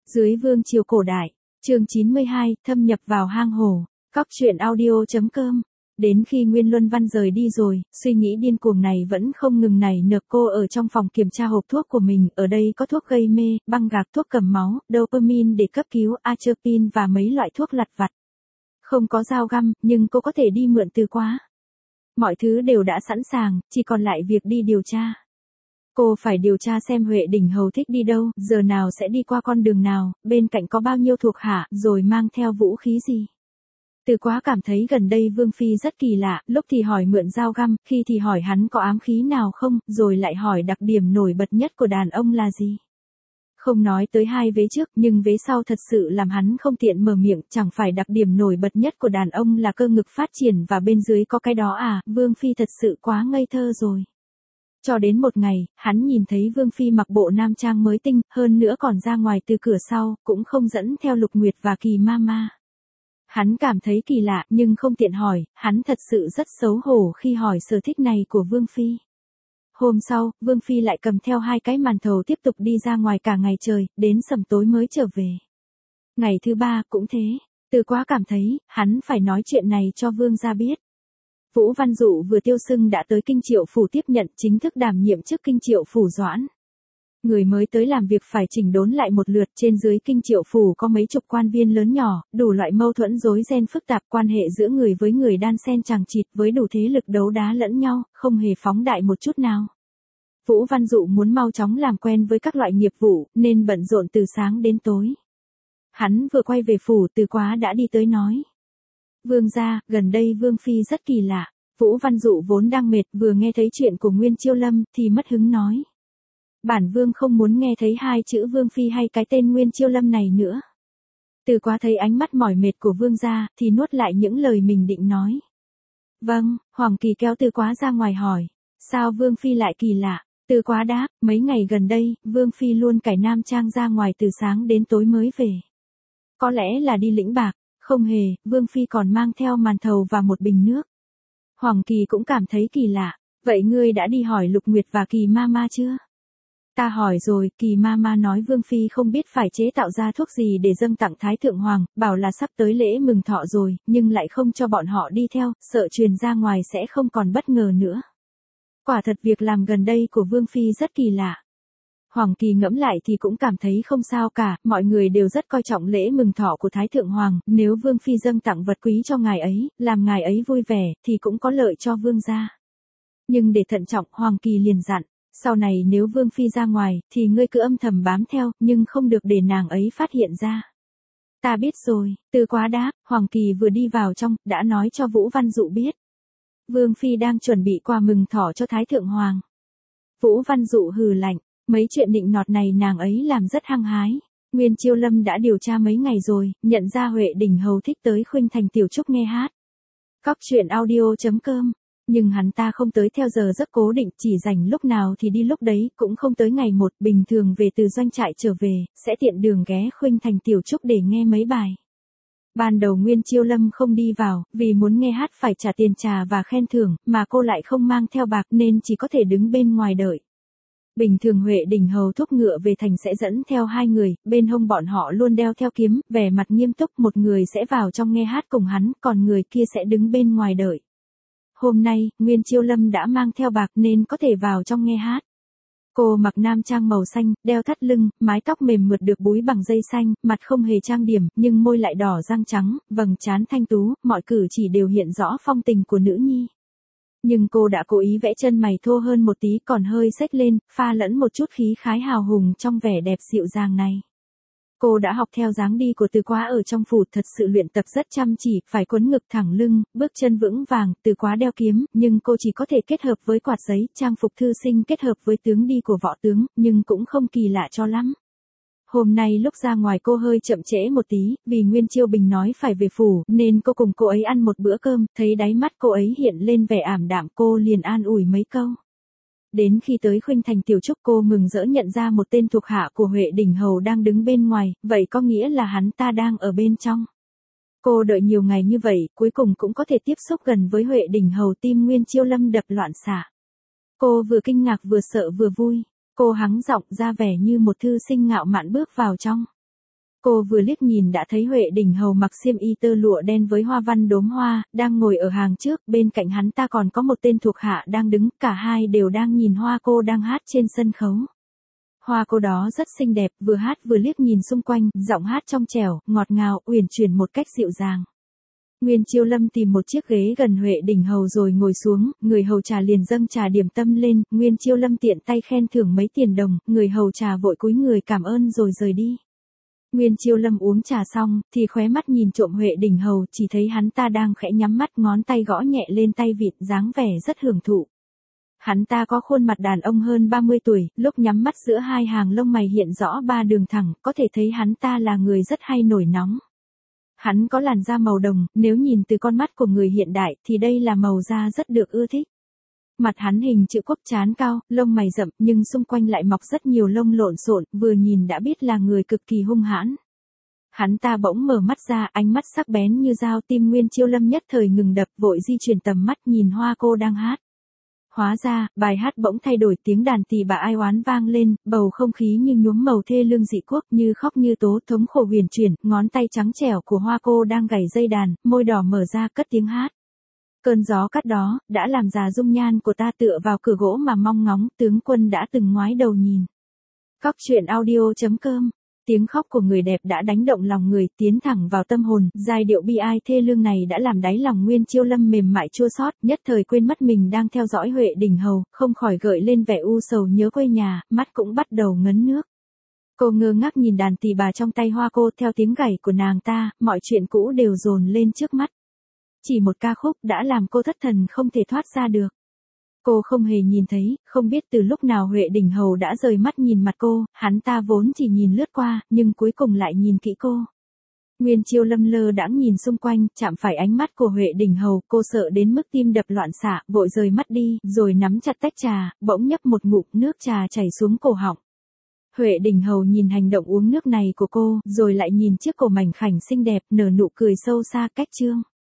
Dưới vương triều cổ đại, chương 92, thâm nhập vào hang hổ, Cóc truyện audio.com. Đến khi Nguyên Luân Văn rời đi rồi, suy nghĩ điên cuồng này vẫn không ngừng nảy nở. Cô ở trong phòng kiểm tra hộp thuốc của mình, ở đây có thuốc gây mê, băng gạc, thuốc cầm máu, dopamine để cấp cứu, atropine và mấy loại thuốc lặt vặt. Không có dao găm, nhưng cô có thể đi mượn từ quá. Mọi thứ đều đã sẵn sàng, chỉ còn lại việc đi điều tra. Cô phải điều tra xem Huệ Đình Hầu thích đi đâu, giờ nào sẽ đi qua con đường nào, bên cạnh có bao nhiêu thuộc hạ, rồi mang theo vũ khí gì. Từ Quá cảm thấy gần đây Vương Phi rất kỳ lạ, lúc thì hỏi mượn dao găm, khi thì hỏi hắn có ám khí nào không, rồi lại hỏi đặc điểm nổi bật nhất của đàn ông là gì. Không nói tới hai vế trước, nhưng vế sau thật sự làm hắn không tiện mở miệng, chẳng phải đặc điểm nổi bật nhất của đàn ông là cơ ngực phát triển và bên dưới có cái đó à, Vương Phi thật sự quá ngây thơ rồi. Cho đến một ngày, hắn nhìn thấy Vương Phi mặc bộ nam trang mới tinh, hơn nữa còn ra ngoài từ cửa sau, cũng không dẫn theo Lục Nguyệt và Kỳ Mama. Hắn cảm thấy kỳ lạ nhưng không tiện hỏi, hắn thật sự rất xấu hổ khi hỏi sở thích này của Vương Phi. Hôm sau, Vương Phi lại cầm theo 2 cái màn thầu tiếp tục đi ra ngoài cả ngày trời, đến sầm tối mới trở về. Ngày thứ 3 cũng thế, Từ Quá cảm thấy, hắn phải nói chuyện này cho Vương gia biết. Vũ Văn Dụ vừa tiêu xưng đã tới Kinh Triệu Phủ tiếp nhận chính thức đảm nhiệm chức Kinh Triệu Phủ Doãn. Người mới tới làm việc phải chỉnh đốn lại một lượt, trên dưới Kinh Triệu Phủ có mấy chục quan viên lớn nhỏ, đủ loại mâu thuẫn rối ren phức tạp, quan hệ giữa người với người đan xen chằng chịt với đủ thế lực đấu đá lẫn nhau, không hề phóng đại một chút nào. Vũ Văn Dụ muốn mau chóng làm quen với các loại nghiệp vụ, nên bận rộn từ sáng đến tối. Hắn vừa quay về phủ, Từ Quá đã đi tới nói. Vương gia, gần đây Vương Phi rất kỳ lạ. Vũ Văn Dụ vốn đang mệt, vừa nghe thấy chuyện của Nguyên Chiêu Lâm, thì mất hứng nói. Bản Vương không muốn nghe thấy 2 chữ Vương Phi hay cái tên Nguyên Chiêu Lâm này nữa. Từ Quá thấy ánh mắt mỏi mệt của Vương gia, thì nuốt lại những lời mình định nói. Vâng, Hoàng Kỳ kéo Từ Quá ra ngoài hỏi. Sao Vương Phi lại kỳ lạ? Từ Quá đáp, mấy ngày gần đây, Vương Phi luôn cải nam trang ra ngoài từ sáng đến tối mới về. Có lẽ là đi lĩnh bạc. Không hề, Vương Phi còn mang theo màn thầu và một bình nước. Hoàng Kỳ cũng cảm thấy kỳ lạ. Vậy ngươi đã đi hỏi Lục Nguyệt và Kỳ Mama chưa? Ta hỏi rồi, Kỳ Mama nói Vương Phi không biết phải chế tạo ra thuốc gì để dâng tặng Thái Thượng Hoàng, bảo là sắp tới lễ mừng thọ rồi, nhưng lại không cho bọn họ đi theo, sợ truyền ra ngoài sẽ không còn bất ngờ nữa. Quả thật việc làm gần đây của Vương Phi rất kỳ lạ. Hoàng Kỳ ngẫm lại thì cũng cảm thấy không sao cả, mọi người đều rất coi trọng lễ mừng thọ của Thái Thượng Hoàng, nếu Vương Phi dâng tặng vật quý cho ngài ấy, làm ngài ấy vui vẻ, thì cũng có lợi cho Vương gia. Nhưng để thận trọng, Hoàng Kỳ liền dặn, sau này nếu Vương Phi ra ngoài, thì ngươi cứ âm thầm bám theo, nhưng không được để nàng ấy phát hiện ra. Ta biết rồi, Từ Quá đáp. Hoàng Kỳ vừa đi vào trong, đã nói cho Vũ Văn Dụ biết. Vương Phi đang chuẩn bị quà mừng thọ cho Thái Thượng Hoàng. Vũ Văn Dụ hừ lạnh. Mấy chuyện nịnh nọt này nàng ấy làm rất hăng hái. Nguyên Chiêu Lâm đã điều tra mấy ngày rồi, nhận ra Huệ Đình Hầu thích tới Khuynh Thành Tiểu Trúc nghe hát. Cóc truyện audio.com. Nhưng hắn ta không tới theo giờ rất cố định, chỉ rảnh lúc nào thì đi lúc đấy, cũng không tới ngày một, bình thường về từ doanh trại trở về, sẽ tiện đường ghé Khuynh Thành Tiểu Trúc để nghe mấy bài. Ban đầu Nguyên Chiêu Lâm không đi vào, vì muốn nghe hát phải trả tiền trà và khen thưởng, mà cô lại không mang theo bạc nên chỉ có thể đứng bên ngoài đợi. Bình thường Huệ Đình Hầu thúc ngựa về thành sẽ dẫn theo 2 người, bên hông bọn họ luôn đeo theo kiếm, vẻ mặt nghiêm túc, một người sẽ vào trong nghe hát cùng hắn, còn người kia sẽ đứng bên ngoài đợi. Hôm nay, Nguyên Chiêu Lâm đã mang theo bạc nên có thể vào trong nghe hát. Cô mặc nam trang màu xanh, đeo thắt lưng, mái tóc mềm mượt được búi bằng dây xanh, mặt không hề trang điểm, nhưng môi lại đỏ răng trắng, vầng trán thanh tú, mọi cử chỉ đều hiện rõ phong tình của nữ nhi. Nhưng cô đã cố ý vẽ chân mày thô hơn một tí, còn hơi xếch lên, pha lẫn một chút khí khái hào hùng trong vẻ đẹp dịu dàng này. Cô đã học theo dáng đi của Từ Quá ở trong phủ, thật sự luyện tập rất chăm chỉ, phải quấn ngực thẳng lưng, bước chân vững vàng. Từ Quá đeo kiếm, nhưng cô chỉ có thể kết hợp với quạt giấy, trang phục thư sinh kết hợp với tướng đi của võ tướng, nhưng cũng không kỳ lạ cho lắm. Hôm nay lúc ra ngoài cô hơi chậm trễ một tí, vì Nguyên Chiêu Bình nói phải về phủ, nên cô cùng cô ấy ăn một bữa cơm, thấy đáy mắt cô ấy hiện lên vẻ ảm đạm, cô liền an ủi mấy câu. Đến khi tới Khuynh Thành Tiểu Trúc, cô mừng rỡ nhận ra một tên thuộc hạ của Huệ Đình Hầu đang đứng bên ngoài, vậy có nghĩa là hắn ta đang ở bên trong. Cô đợi nhiều ngày như vậy, cuối cùng cũng có thể tiếp xúc gần với Huệ Đình Hầu, tim Nguyên Chiêu Lâm đập loạn xạ. Cô vừa kinh ngạc vừa sợ vừa vui. Cô hắng giọng ra vẻ như một thư sinh ngạo mạn bước vào trong. Cô vừa liếc nhìn đã thấy Huệ Đình Hầu mặc xiêm y tơ lụa đen với hoa văn đốm hoa, đang ngồi ở hàng trước, bên cạnh hắn ta còn có một tên thuộc hạ đang đứng, cả hai đều đang nhìn Hoa cô đang hát trên sân khấu. Hoa cô đó rất xinh đẹp, vừa hát vừa liếc nhìn xung quanh, giọng hát trong trẻo, ngọt ngào, uyển chuyển một cách dịu dàng. Nguyên Chiêu Lâm tìm một chiếc ghế gần Huệ Đình Hầu rồi ngồi xuống, người hầu trà liền dâng trà điểm tâm lên, Nguyên Chiêu Lâm tiện tay khen thưởng mấy tiền đồng, người hầu trà vội cúi người cảm ơn rồi rời đi. Nguyên Chiêu Lâm uống trà xong, thì khóe mắt nhìn trộm Huệ Đình Hầu, chỉ thấy hắn ta đang khẽ nhắm mắt, ngón tay gõ nhẹ lên tay vịt, dáng vẻ rất hưởng thụ. Hắn ta có khuôn mặt đàn ông hơn 30 tuổi, lúc nhắm mắt giữa hai hàng lông mày hiện rõ ba đường thẳng, có thể thấy hắn ta là người rất hay nổi nóng. Hắn có làn da màu đồng, nếu nhìn từ con mắt của người hiện đại thì đây là màu da rất được ưa thích. Mặt hắn hình chữ quốc, trán cao, lông mày rậm nhưng xung quanh lại mọc rất nhiều lông lộn xộn, vừa nhìn đã biết là người cực kỳ hung hãn. Hắn ta bỗng mở mắt ra, ánh mắt sắc bén như dao, tim Nguyên Chiêu Lâm nhất thời ngừng đập, vội di chuyển tầm mắt nhìn Hoa cô đang hát. Hóa ra, bài hát bỗng thay đổi, tiếng đàn tỳ bà ai oán vang lên, bầu không khí như nhuốm màu thê lương dị quốc, như khóc như tố, thống khổ huyền chuyển, ngón tay trắng trẻo của Hoa cô đang gảy dây đàn, môi đỏ mở ra cất tiếng hát. Cơn gió cắt đó, đã làm già dung nhan của ta tựa vào cửa gỗ mà mong ngóng, tướng quân đã từng ngoái đầu nhìn. Cóc truyện audio.com. Tiếng khóc của người đẹp đã đánh động lòng người, tiến thẳng vào tâm hồn, giai điệu bi ai thê lương này đã làm đáy lòng Nguyên Chiêu Lâm mềm mại chua xót, nhất thời quên mất mình đang theo dõi Huệ Đình Hầu, không khỏi gợi lên vẻ u sầu nhớ quê nhà, mắt cũng bắt đầu ngấn nước. Cô ngơ ngác nhìn đàn tỳ bà trong tay Hoa cô, theo tiếng gảy của nàng ta, mọi chuyện cũ đều dồn lên trước mắt. Chỉ một ca khúc đã làm cô thất thần không thể thoát ra được. Cô không hề nhìn thấy, không biết từ lúc nào Huệ Đình Hầu đã rời mắt nhìn mặt cô, hắn ta vốn chỉ nhìn lướt qua, nhưng cuối cùng lại nhìn kỹ cô. Nguyên Chiêu Lâm lơ đãng nhìn xung quanh, chạm phải ánh mắt của Huệ Đình Hầu, cô sợ đến mức tim đập loạn xạ, vội rời mắt đi, rồi nắm chặt tách trà, bỗng nhấp một ngụm, nước trà chảy xuống cổ họng. Huệ Đình Hầu nhìn hành động uống nước này của cô, rồi lại nhìn chiếc cổ mảnh khảnh xinh đẹp, nở nụ cười sâu xa, cách trương.